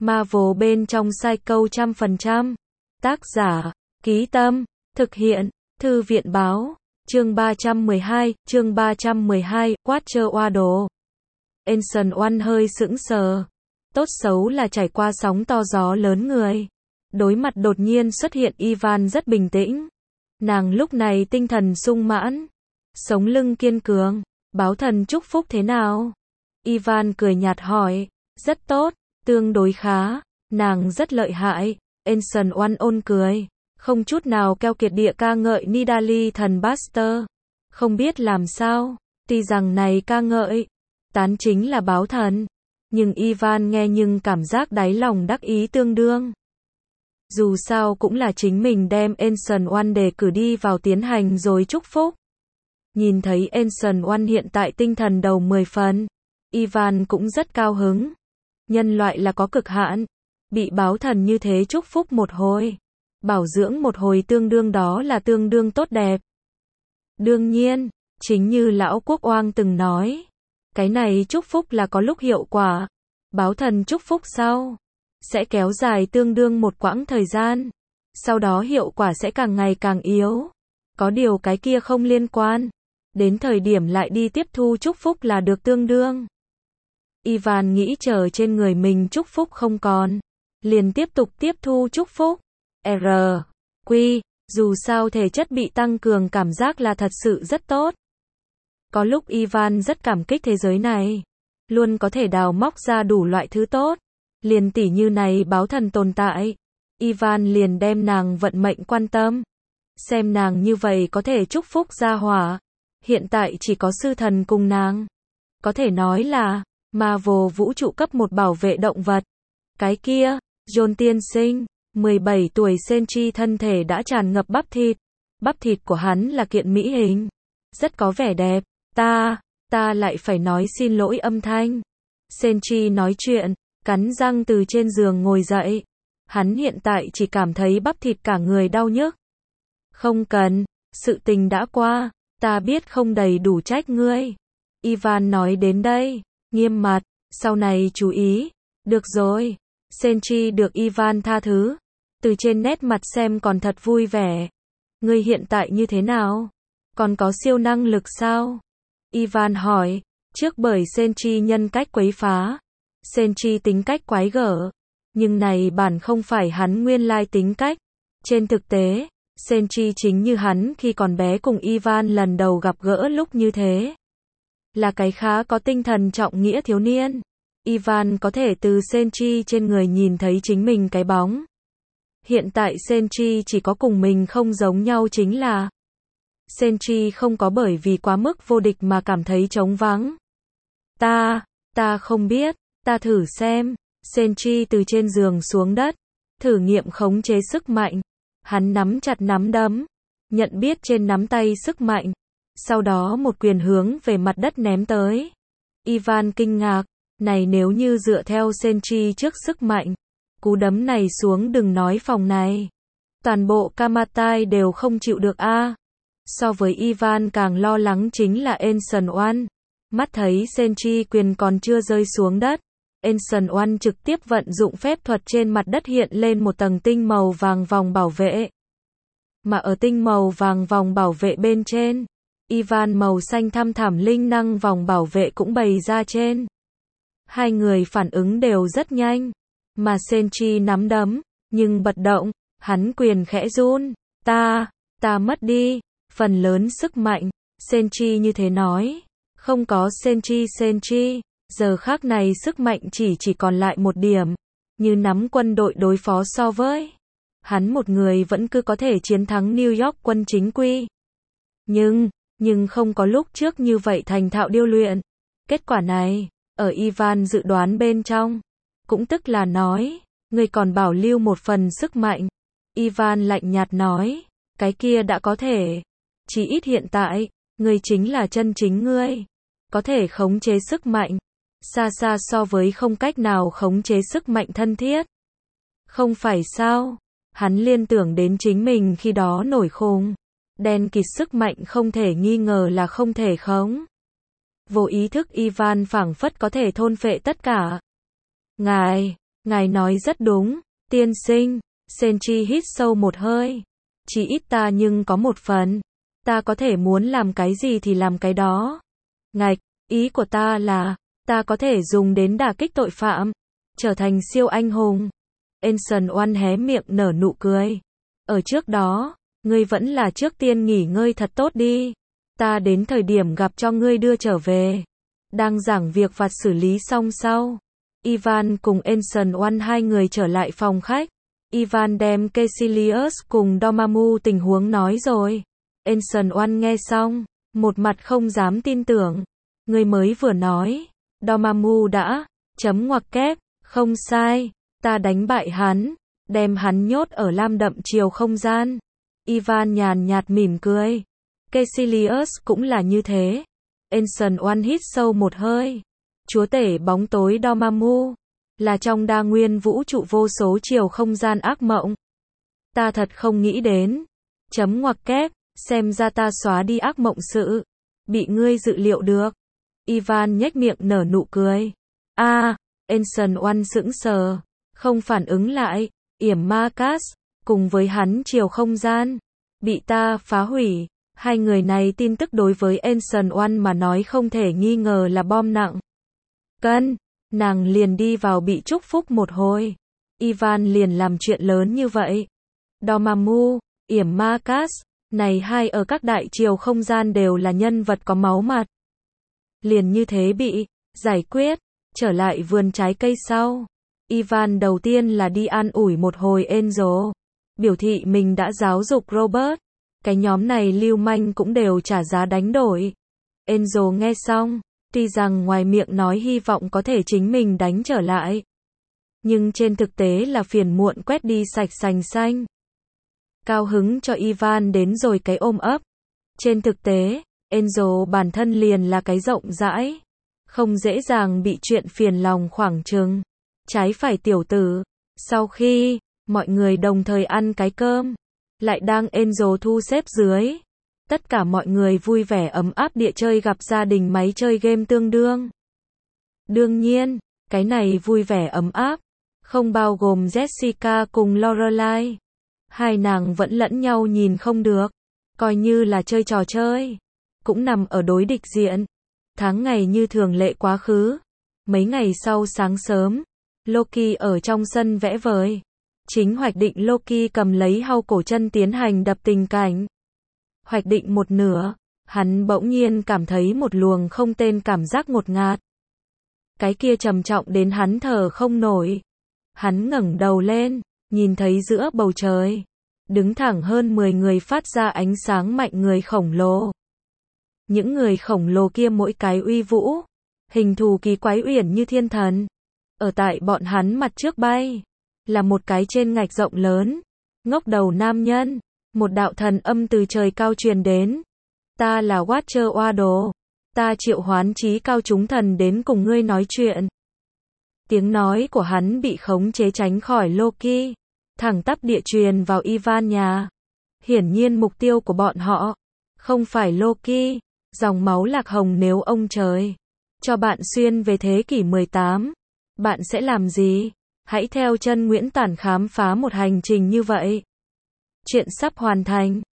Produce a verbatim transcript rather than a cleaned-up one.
Marvel bên trong Psycho trăm phần trăm. Tác giả, Ký Tâm, thực hiện, Thư viện báo, chương ba trăm mười hai, chương ba trăm mười hai, Watcher Waddle. Anson One hơi sững sờ. Tốt xấu là trải qua sóng to gió lớn người. Đối mặt đột nhiên xuất hiện Ivan rất bình tĩnh. Nàng lúc này tinh thần sung mãn, sống lưng kiên cường. Báo thần chúc phúc thế nào? Ivan cười nhạt hỏi. Rất tốt, tương đối khá, nàng rất lợi hại. Anson One ôn cười, không chút nào keo kiệt địa ca ngợi Nidalee thần Baxter. Không biết làm sao, tuy rằng này ca ngợi, tán chính là báo thần, nhưng Ivan nghe nhưng cảm giác đáy lòng đắc ý tương đương. Dù sao cũng là chính mình đem Anson One đề cử đi vào tiến hành rồi chúc phúc. Nhìn thấy Anson One hiện tại tinh thần đầu mười phần, Ivan cũng rất cao hứng. Nhân loại là có cực hạn, bị báo thần như thế chúc phúc một hồi, bảo dưỡng một hồi tương đương đó là tương đương tốt đẹp. Đương nhiên, chính như lão quốc oang từng nói, cái này chúc phúc là có lúc hiệu quả, báo thần chúc phúc sau sẽ kéo dài tương đương một quãng thời gian, sau đó hiệu quả sẽ càng ngày càng yếu. Có điều cái kia không liên quan, đến thời điểm lại đi tiếp thu chúc phúc là được tương đương. Ivan nghĩ chờ trên người mình chúc phúc không còn, liền tiếp tục tiếp thu chúc phúc. R. Q. Dù sao thể chất bị tăng cường cảm giác là thật sự rất tốt. Có lúc Ivan rất cảm kích thế giới này, luôn có thể đào móc ra đủ loại thứ tốt. Liền tỉ như này báo thần tồn tại, Ivan liền đem nàng vận mệnh quan tâm. Xem nàng như vậy có thể chúc phúc gia hỏa. Hiện tại chỉ có sư thần cùng nàng. Có thể nói là Marvel vũ trụ cấp một bảo vệ động vật. Cái kia, John tiên sinh, mười bảy tuổi Senchi thân thể đã tràn ngập bắp thịt. Bắp thịt của hắn là kiện mỹ hình, rất có vẻ đẹp. Ta, ta lại phải nói xin lỗi âm thanh. Senchi nói chuyện, cắn răng từ trên giường ngồi dậy. Hắn hiện tại chỉ cảm thấy bắp thịt cả người đau nhức. Không cần, sự tình đã qua, ta biết không đầy đủ trách ngươi. Ivan nói đến đây, nghiêm mặt, sau này chú ý. Được rồi. Senchi được Ivan tha thứ. Từ trên nét mặt xem còn thật vui vẻ. Ngươi hiện tại như thế nào? Còn có siêu năng lực sao? Ivan hỏi. Trước bởi Senchi nhân cách quấy phá. Senchi tính cách quái gở. Nhưng này bản không phải hắn nguyên lai tính cách. Trên thực tế, Senchi chính như hắn khi còn bé cùng Ivan lần đầu gặp gỡ lúc như thế. Là cái khá có tinh thần trọng nghĩa thiếu niên. Ivan có thể từ Senchi trên người nhìn thấy chính mình cái bóng. Hiện tại Senchi chỉ có cùng mình không giống nhau chính là Senchi không có bởi vì quá mức vô địch mà cảm thấy trống vắng. Ta, ta không biết, ta thử xem. Senchi từ trên giường xuống đất, thử nghiệm khống chế sức mạnh. Hắn nắm chặt nắm đấm, nhận biết trên nắm tay sức mạnh. Sau đó một quyền hướng về mặt đất ném tới. Ivan kinh ngạc, này nếu như dựa theo Senchi trước sức mạnh, cú đấm này xuống đừng nói phòng này, toàn bộ Kamatai đều không chịu được a. À. So với Ivan càng lo lắng chính là Anson One. Mắt thấy Senchi quyền còn chưa rơi xuống đất, Anson One trực tiếp vận dụng phép thuật trên mặt đất hiện lên một tầng tinh màu vàng vòng bảo vệ. Mà ở tinh màu vàng vòng bảo vệ bên trên, Ivan màu xanh thăm thẳm linh năng vòng bảo vệ cũng bày ra trên. Hai người phản ứng đều rất nhanh, mà Senchi nắm đấm, nhưng bật động, hắn quyền khẽ run. Ta, ta mất đi phần lớn sức mạnh. Senchi như thế nói. Không có Senchi Senchi, giờ khác này sức mạnh chỉ chỉ còn lại một điểm, như nắm quân đội đối phó so với hắn một người vẫn cứ có thể chiến thắng New York quân chính quy. Nhưng, nhưng không có lúc trước như vậy thành thạo điêu luyện. Kết quả này, ở Ivan dự đoán bên trong, cũng tức là nói, người còn bảo lưu một phần sức mạnh. Ivan lạnh nhạt nói, cái kia đã có thể. Chỉ ít hiện tại, người chính là chân chính ngươi. Có thể khống chế sức mạnh. Xa xa so với không cách nào khống chế sức mạnh thân thiết. Không phải sao? Hắn liên tưởng đến chính mình khi đó nổi khùng. Đen kịt sức mạnh không thể nghi ngờ là không thể khống. Vô ý thức Ivan phảng phất có thể thôn phệ tất cả. Ngài, Ngài nói rất đúng, tiên sinh. Senchi hít sâu một hơi. Chỉ ít ta nhưng có một phần. Ta có thể muốn làm cái gì thì làm cái đó. Ngạch, ý của ta là, ta có thể dùng đến đả kích tội phạm, trở thành siêu anh hùng. Anson Oan hé miệng nở nụ cười. Ở trước đó, ngươi vẫn là trước tiên nghỉ ngơi thật tốt đi. Ta đến thời điểm gặp cho ngươi đưa trở về. Đang giảng việc vặt xử lý xong sau. Ivan cùng Anson Oan hai người trở lại phòng khách. Ivan đem Caecilius cùng Dormammu tình huống nói rồi. Anson Oan nghe xong, một mặt không dám tin tưởng. Ngươi mới vừa nói, Dormammu đã, chấm ngoặc kép, không sai, ta đánh bại hắn, đem hắn nhốt ở lam đậm chiều không gian. Ivan nhàn nhạt mỉm cười. Caecilius cũng là như thế. Anson Oan hít sâu một hơi. Chúa tể bóng tối Dormammu, là trong đa nguyên vũ trụ vô số chiều không gian ác mộng. Ta thật không nghĩ đến. Chấm ngoặc kép, xem ra ta xóa đi ác mộng sự. Bị ngươi dự liệu được. Ivan nhếch miệng nở nụ cười. A, à, Anson Oan sững sờ, không phản ứng lại. Yểm Marcus, cùng với hắn chiều không gian, bị ta phá hủy. Hai người này tin tức đối với Anson Oan mà nói không thể nghi ngờ là bom nặng. Cân, nàng liền đi vào bị chúc phúc một hồi. Ivan liền làm chuyện lớn như vậy. Dormammu, Yểm Marcus, này hai ở các đại chiều không gian đều là nhân vật có máu mặt. Liền như thế bị giải quyết, trở lại vườn trái cây sau. Ivan đầu tiên là đi an ủi một hồi Angel, biểu thị mình đã giáo dục Robert. Cái nhóm này lưu manh cũng đều trả giá đánh đổi. Angel nghe xong, tuy rằng ngoài miệng nói hy vọng có thể chính mình đánh trở lại, nhưng trên thực tế là phiền muộn quét đi sạch sành xanh. Cao hứng cho Ivan đến rồi cái ôm ấp. Trên thực tế, Angel bản thân liền là cái rộng rãi, không dễ dàng bị chuyện phiền lòng khoảng chừng. Trái phải tiểu tử. Sau khi mọi người đồng thời ăn cái cơm, lại đang Angel thu xếp dưới, tất cả mọi người vui vẻ ấm áp địa chơi gặp gia đình máy chơi game tương đương. Đương nhiên, cái này vui vẻ ấm áp không bao gồm Jessica cùng Lorelai. Hai nàng vẫn lẫn nhau nhìn không được, coi như là chơi trò chơi, cũng nằm ở đối địch diện. Tháng ngày như thường lệ quá khứ. Mấy ngày sau sáng sớm, Loki ở trong sân vẽ vời. Chính hoạch định Loki cầm lấy hau cổ chân tiến hành đập tình cảnh. Hoạch định một nửa, hắn bỗng nhiên cảm thấy một luồng không tên cảm giác ngột ngạt. Cái kia trầm trọng đến hắn thở không nổi. Hắn ngẩng đầu lên, nhìn thấy giữa bầu trời, đứng thẳng hơn mười người phát ra ánh sáng mạnh người khổng lồ. Những người khổng lồ kia mỗi cái uy vũ, hình thù kỳ quái uyển như thiên thần. Ở tại bọn hắn mặt trước bay, là một cái trên ngạch rộng lớn, ngốc đầu nam nhân. Một đạo thần âm từ trời cao truyền đến. Ta là Watcher Oado. Ta triệu hoán chí cao chúng thần đến cùng ngươi nói chuyện. Tiếng nói của hắn bị khống chế tránh khỏi Loki, thẳng tắp địa truyền vào Ivan nhà. Hiển nhiên mục tiêu của bọn họ không phải Loki. Dòng máu lạc hồng nếu ông trời cho bạn xuyên về thế kỷ mười tám, bạn sẽ làm gì? Hãy theo chân Nguyễn Tản khám phá một hành trình như vậy. Chuyện sắp hoàn thành.